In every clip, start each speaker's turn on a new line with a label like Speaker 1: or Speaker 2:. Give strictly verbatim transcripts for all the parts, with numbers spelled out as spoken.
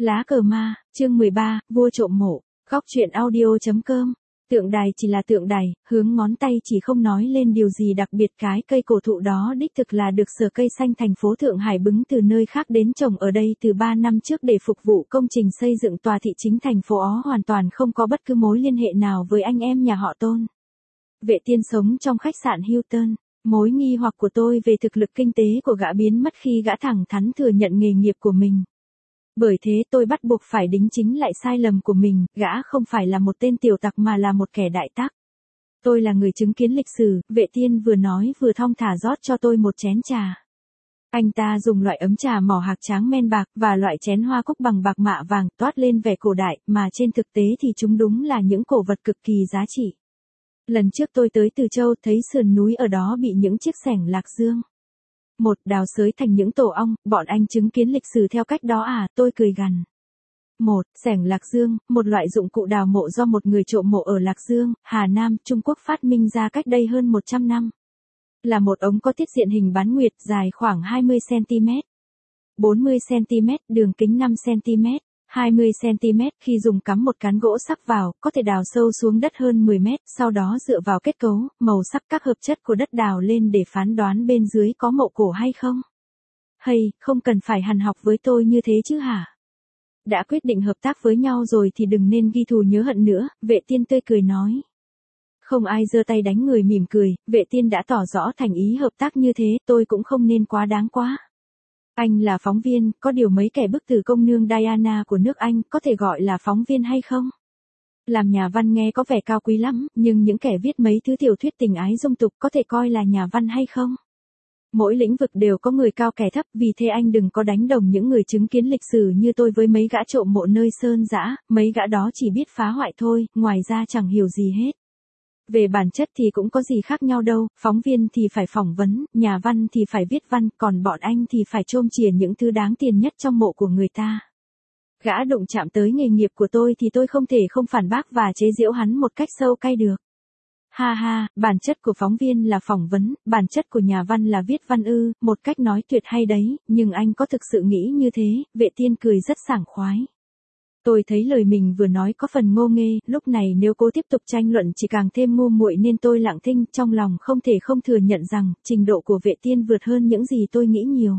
Speaker 1: Lá cờ ma, chương mười ba, vua trộm mộ, góc truyện audio.com. Tượng đài chỉ là tượng đài, hướng ngón tay chỉ không nói lên điều gì đặc biệt. Cái cây cổ thụ đó đích thực là được Sở Cây Xanh thành phố Thượng Hải bứng từ nơi khác đến trồng ở đây từ ba năm trước để phục vụ công trình xây dựng tòa thị chính thành phố Ó, hoàn toàn không có bất cứ mối liên hệ nào với anh em nhà họ Tôn. Vệ Tiên sống trong khách sạn Hilton. Mối nghi hoặc của tôi về thực lực kinh tế của gã biến mất khi gã thẳng thắn thừa nhận nghề nghiệp của mình. Bởi thế tôi bắt buộc phải đính chính lại sai lầm của mình, gã không phải là một tên tiểu tặc mà là một kẻ đại tác. Tôi là người chứng kiến lịch sử, Vệ Tiên vừa nói vừa thong thả rót cho tôi một chén trà. Anh ta dùng loại ấm trà mỏ hạc tráng men bạc và loại chén hoa cúc bằng bạc mạ vàng toát lên vẻ cổ đại, mà trên thực tế thì chúng đúng là những cổ vật cực kỳ giá trị. Lần trước tôi tới Từ Châu thấy sườn núi ở đó bị những chiếc xẻng lạc dương. Một đào xới thành những tổ ong, bọn anh chứng kiến lịch sử theo cách đó à, tôi cười gằn. Một, xẻng lạc dương, một loại dụng cụ đào mộ do một người trộm mộ ở Lạc Dương, Hà Nam, Trung Quốc phát minh ra cách đây hơn một trăm năm. Là một ống có tiết diện hình bán nguyệt dài khoảng hai mươi xăng-ti-mét, bốn mươi xăng-ti-mét, đường kính năm xăng-ti-mét, hai mươi xăng-ti-mét. Khi dùng cắm một cán gỗ sắc vào, có thể đào sâu xuống đất hơn mười mét, sau đó dựa vào kết cấu, màu sắc các hợp chất của đất đào lên để phán đoán bên dưới có mộ cổ hay không. Hay, không cần phải hằn học với tôi như thế chứ hả? Đã quyết định hợp tác với nhau rồi thì đừng nên ghi thù nhớ hận nữa, Vệ Tiên tươi cười nói. Không ai giơ tay đánh người mỉm cười, Vệ Tiên đã tỏ rõ thành ý hợp tác như thế, tôi cũng không nên quá đáng quá. Anh là phóng viên, có điều mấy kẻ bức tử công nương Diana của nước Anh có thể gọi là phóng viên hay không? Làm nhà văn nghe có vẻ cao quý lắm, nhưng những kẻ viết mấy thứ tiểu thuyết tình ái dung tục có thể coi là nhà văn hay không? Mỗi lĩnh vực đều có người cao kẻ thấp, vì thế anh đừng có đánh đồng những người chứng kiến lịch sử như tôi với mấy gã trộm mộ nơi sơn dã, mấy gã đó chỉ biết phá hoại thôi, ngoài ra chẳng hiểu gì hết. Về bản chất thì cũng có gì khác nhau đâu, phóng viên thì phải phỏng vấn, nhà văn thì phải viết văn, còn bọn anh thì phải chôm chìa những thứ đáng tiền nhất trong mộ của người ta. Gã đụng chạm tới nghề nghiệp của tôi thì tôi không thể không phản bác và chế giễu hắn một cách sâu cay được. Ha ha, bản chất của phóng viên là phỏng vấn, bản chất của nhà văn là viết văn ư, một cách nói tuyệt hay đấy, nhưng anh có thực sự nghĩ như thế? Vệ Tiên cười rất sảng khoái. Tôi thấy lời mình vừa nói có phần ngô nghê, lúc này nếu cố tiếp tục tranh luận chỉ càng thêm ngu muội nên tôi lặng thinh, trong lòng không thể không thừa nhận rằng, trình độ của Vệ Tiên vượt hơn những gì tôi nghĩ nhiều.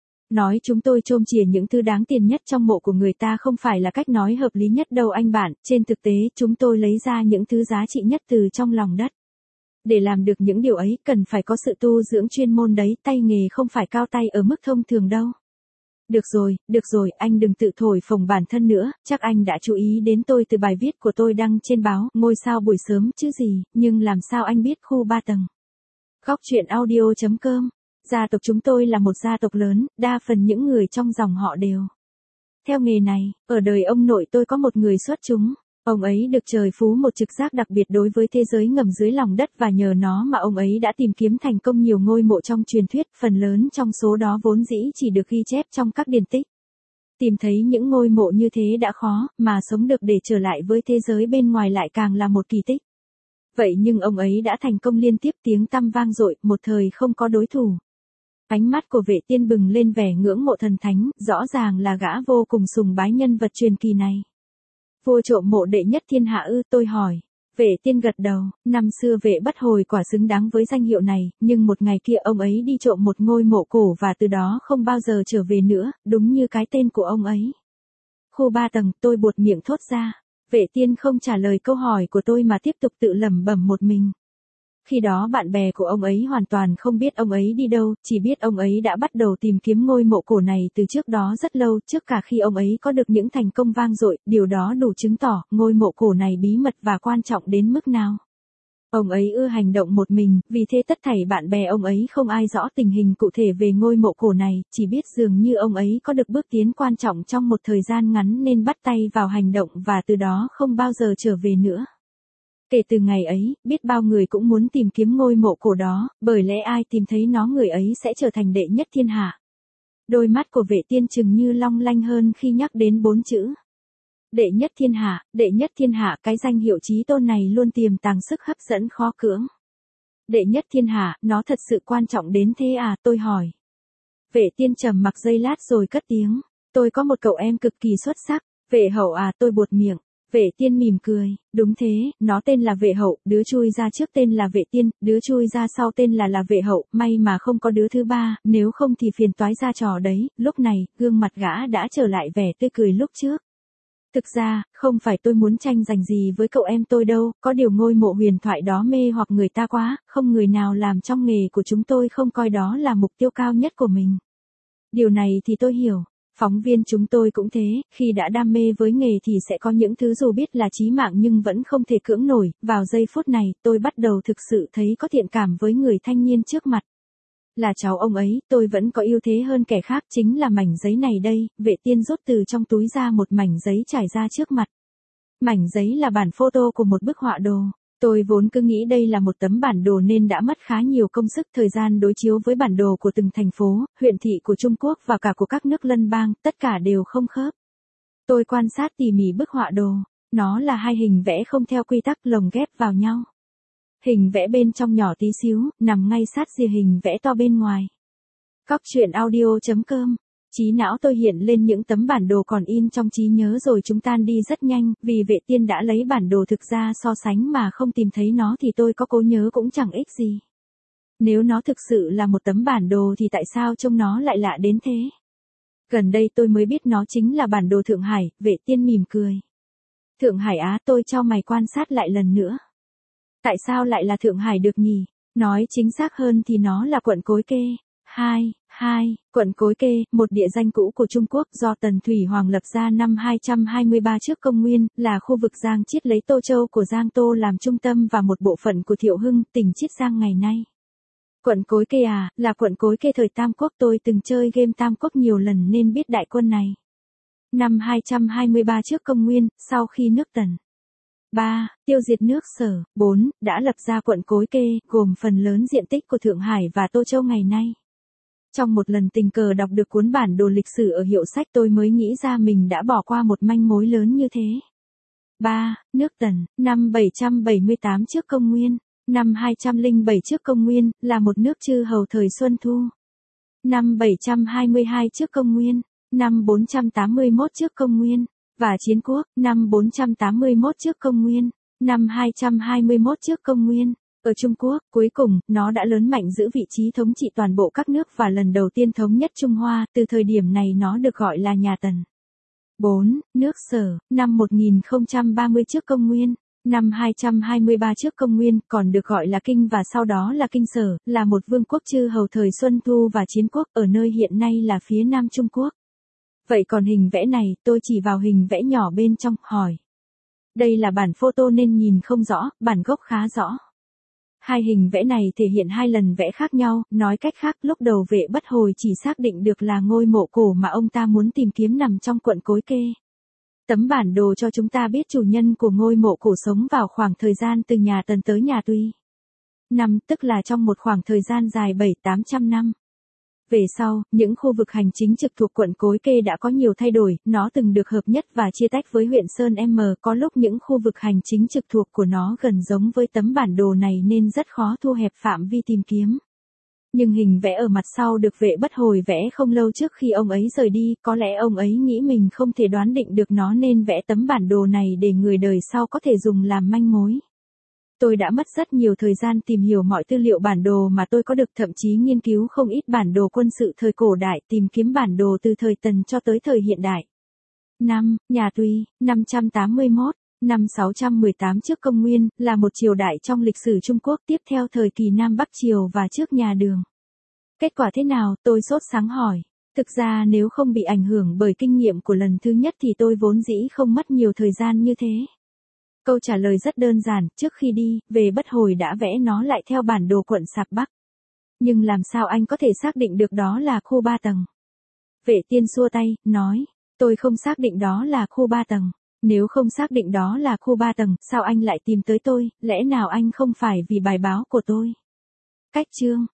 Speaker 1: Nói chúng tôi chôm chìa những thứ đáng tiền nhất trong mộ của người ta không phải là cách nói hợp lý nhất đâu anh bạn, trên thực tế chúng tôi lấy ra những thứ giá trị nhất từ trong lòng đất. Để làm được những điều ấy cần phải có sự tu dưỡng chuyên môn đấy, tay nghề không phải cao tay ở mức thông thường đâu. Được rồi, được rồi, anh đừng tự thổi phồng bản thân nữa, chắc anh đã chú ý đến tôi từ bài viết của tôi đăng trên báo Ngôi Sao buổi sớm chứ gì, nhưng làm sao anh biết khu ba tầng? Góc truyện audio.com. Gia tộc chúng tôi là một gia tộc lớn, đa phần những người trong dòng họ đều theo nghề này. Ở đời ông nội tôi có một người xuất chúng. Ông ấy được trời phú một trực giác đặc biệt đối với thế giới ngầm dưới lòng đất và nhờ nó mà ông ấy đã tìm kiếm thành công nhiều ngôi mộ trong truyền thuyết, phần lớn trong số đó vốn dĩ chỉ được ghi chép trong các điển tích. Tìm thấy những ngôi mộ như thế đã khó, mà sống được để trở lại với thế giới bên ngoài lại càng là một kỳ tích. Vậy nhưng ông ấy đã thành công liên tiếp, tiếng tăm vang dội, một thời không có đối thủ. Ánh mắt của Vệ Tiên bừng lên vẻ ngưỡng mộ thần thánh, rõ ràng là gã vô cùng sùng bái nhân vật truyền kỳ này. Vua trộm mộ đệ nhất thiên hạ ư, tôi hỏi. Vệ Tiên gật đầu, năm xưa Vệ Bất Hồi quả xứng đáng với danh hiệu này, nhưng một ngày kia ông ấy đi trộm một ngôi mộ cổ và từ đó không bao giờ trở về nữa, đúng như cái tên của ông ấy. Khu ba tầng, tôi buột miệng thốt ra. Vệ Tiên không trả lời câu hỏi của tôi mà tiếp tục tự lẩm bẩm một mình. Khi đó bạn bè của ông ấy hoàn toàn không biết ông ấy đi đâu, chỉ biết ông ấy đã bắt đầu tìm kiếm ngôi mộ cổ này từ trước đó rất lâu, trước cả khi ông ấy có được những thành công vang dội, điều đó đủ chứng tỏ ngôi mộ cổ này bí mật và quan trọng đến mức nào. Ông ấy ưa hành động một mình, vì thế tất thảy bạn bè ông ấy không ai rõ tình hình cụ thể về ngôi mộ cổ này, chỉ biết dường như ông ấy có được bước tiến quan trọng trong một thời gian ngắn nên bắt tay vào hành động và từ đó không bao giờ trở về nữa. Kể từ ngày ấy, biết bao người cũng muốn tìm kiếm ngôi mộ cổ đó, bởi lẽ ai tìm thấy nó người ấy sẽ trở thành đệ nhất thiên hạ. Đôi mắt của Vệ Tiên chừng như long lanh hơn khi nhắc đến bốn chữ. Đệ nhất thiên hạ, đệ nhất thiên hạ, cái danh hiệu chí tôn này luôn tiềm tàng sức hấp dẫn khó cưỡng. Đệ nhất thiên hạ, nó thật sự quan trọng đến thế à, tôi hỏi. Vệ Tiên trầm mặc giây lát rồi cất tiếng. Tôi có một cậu em cực kỳ xuất sắc. Vệ hậu à, tôi buột miệng. Vệ tiên mỉm cười, đúng thế, nó tên là vệ hậu, đứa chui ra trước tên là vệ tiên, đứa chui ra sau tên là là vệ hậu, may mà không có đứa thứ ba, nếu không thì phiền toái ra trò đấy. Lúc này, gương mặt gã đã trở lại vẻ tươi cười lúc trước. Thực ra, không phải tôi muốn tranh giành gì với cậu em tôi đâu, có điều ngôi mộ huyền thoại đó mê hoặc người ta quá, không người nào làm trong nghề của chúng tôi không coi đó là mục tiêu cao nhất của mình. Điều này thì tôi hiểu. Phóng viên chúng tôi cũng thế, khi đã đam mê với nghề thì sẽ có những thứ dù biết là chí mạng nhưng vẫn không thể cưỡng nổi. Vào giây phút này, tôi bắt đầu thực sự thấy có thiện cảm với người thanh niên trước mặt. Là cháu ông ấy, tôi vẫn có ưu thế hơn kẻ khác, chính là mảnh giấy này đây. Vệ tiên rút từ trong túi ra một mảnh giấy trải ra trước mặt. Mảnh giấy là bản photo của một bức họa đồ. Tôi vốn cứ nghĩ đây là một tấm bản đồ nên đã mất khá nhiều công sức thời gian đối chiếu với bản đồ của từng thành phố, huyện thị của Trung Quốc và cả của các nước lân bang, tất cả đều không khớp. Tôi quan sát tỉ mỉ bức họa đồ, nó là hai hình vẽ không theo quy tắc lồng ghép vào nhau. Hình vẽ bên trong nhỏ tí xíu, nằm ngay sát rìa hình vẽ to bên ngoài. Cóc truyện audio chấm com. Trí não tôi hiện lên những tấm bản đồ còn in trong trí nhớ rồi chúng tan đi rất nhanh, vì vệ tiên đã lấy bản đồ thực ra so sánh mà không tìm thấy nó thì tôi có cố nhớ cũng chẳng ích gì. Nếu nó thực sự là một tấm bản đồ thì tại sao trông nó lại lạ đến thế? Gần đây tôi mới biết nó chính là bản đồ Thượng Hải, vệ tiên mỉm cười. Thượng Hải á, tôi cho mày quan sát lại lần nữa. Tại sao lại là Thượng Hải được nhỉ? Nói chính xác hơn thì nó là quận Cối Kê. hai. hai. Quận Cối Kê, một địa danh cũ của Trung Quốc do Tần Thủy Hoàng lập ra năm hai trăm hai mươi ba trước công nguyên, là khu vực Giang Chiết lấy Tô Châu của Giang Tô làm trung tâm và một bộ phận của Thiệu Hưng, tỉnh Chiết Giang ngày nay. Quận Cối Kê à, là quận Cối Kê thời Tam Quốc, tôi từng chơi game Tam Quốc nhiều lần nên biết đại quân này. Năm hai trăm hai mươi ba trước công nguyên, sau khi nước Tần ba. Tiêu diệt nước Sở. bốn. Đã lập ra quận Cối Kê, gồm phần lớn diện tích của Thượng Hải và Tô Châu ngày nay. Trong một lần tình cờ đọc được cuốn bản đồ lịch sử ở hiệu sách tôi mới nghĩ ra mình đã bỏ qua một manh mối lớn như thế. ba. Nước Tần, năm bảy trăm bảy mươi tám trước công nguyên, năm hai trăm lẻ bảy trước công nguyên, là một nước chư hầu thời Xuân Thu. Năm bảy trăm hai mươi hai trước công nguyên, năm bốn trăm tám mươi mốt trước công nguyên, và Chiến Quốc, năm bốn trăm tám mươi mốt trước công nguyên, năm hai trăm hai mươi mốt trước công nguyên. Ở Trung Quốc, cuối cùng, nó đã lớn mạnh giữ vị trí thống trị toàn bộ các nước và lần đầu tiên thống nhất Trung Hoa, từ thời điểm này nó được gọi là nhà Tần. bốn. Nước Sở, năm một nghìn không trăm ba mươi trước công nguyên, năm hai trăm hai mươi ba trước công nguyên, còn được gọi là Kinh và sau đó là Kinh Sở, là một vương quốc chư hầu thời Xuân Thu và Chiến Quốc ở nơi hiện nay là phía Nam Trung Quốc. Vậy còn hình vẽ này, tôi chỉ vào hình vẽ nhỏ bên trong, hỏi. Đây là bản photo nên nhìn không rõ, bản gốc khá rõ. Hai hình vẽ này thể hiện hai lần vẽ khác nhau, nói cách khác lúc đầu Vệ Bất Hồi chỉ xác định được là ngôi mộ cổ mà ông ta muốn tìm kiếm nằm trong quận Cối Kê. Tấm bản đồ cho chúng ta biết chủ nhân của ngôi mộ cổ sống vào khoảng thời gian từ nhà Tần tới nhà Tuy. Năm, tức là trong một khoảng thời gian dài bảy tám trăm năm. Về sau, những khu vực hành chính trực thuộc quận Cối Kê đã có nhiều thay đổi, nó từng được hợp nhất và chia tách với huyện Sơn M, có lúc những khu vực hành chính trực thuộc của nó gần giống với tấm bản đồ này nên rất khó thu hẹp phạm vi tìm kiếm. Nhưng hình vẽ ở mặt sau được Vệ Bất Hồi vẽ không lâu trước khi ông ấy rời đi, có lẽ ông ấy nghĩ mình không thể đoán định được nó nên vẽ tấm bản đồ này để người đời sau có thể dùng làm manh mối. Tôi đã mất rất nhiều thời gian tìm hiểu mọi tư liệu bản đồ mà tôi có được, thậm chí nghiên cứu không ít bản đồ quân sự thời cổ đại, tìm kiếm bản đồ từ thời Tần cho tới thời hiện đại. năm. Nhà Tuy, năm trăm tám mươi mốt, năm sáu trăm mười tám trước công nguyên, là một triều đại trong lịch sử Trung Quốc tiếp theo thời kỳ Nam Bắc Triều và trước nhà Đường. Kết quả thế nào, tôi sốt sáng hỏi. Thực ra nếu không bị ảnh hưởng bởi kinh nghiệm của lần thứ nhất thì tôi vốn dĩ không mất nhiều thời gian như thế. Câu trả lời rất đơn giản, trước khi đi, Vệ Bất Hồi đã vẽ nó lại theo bản đồ quận Sạp Bắc. Nhưng làm sao anh có thể xác định được đó là khu ba tầng? Vệ tiên xua tay, nói, tôi không xác định đó là khu ba tầng. Nếu không xác định đó là khu ba tầng, sao anh lại tìm tới tôi, lẽ nào anh không phải vì bài báo của tôi? Cách chương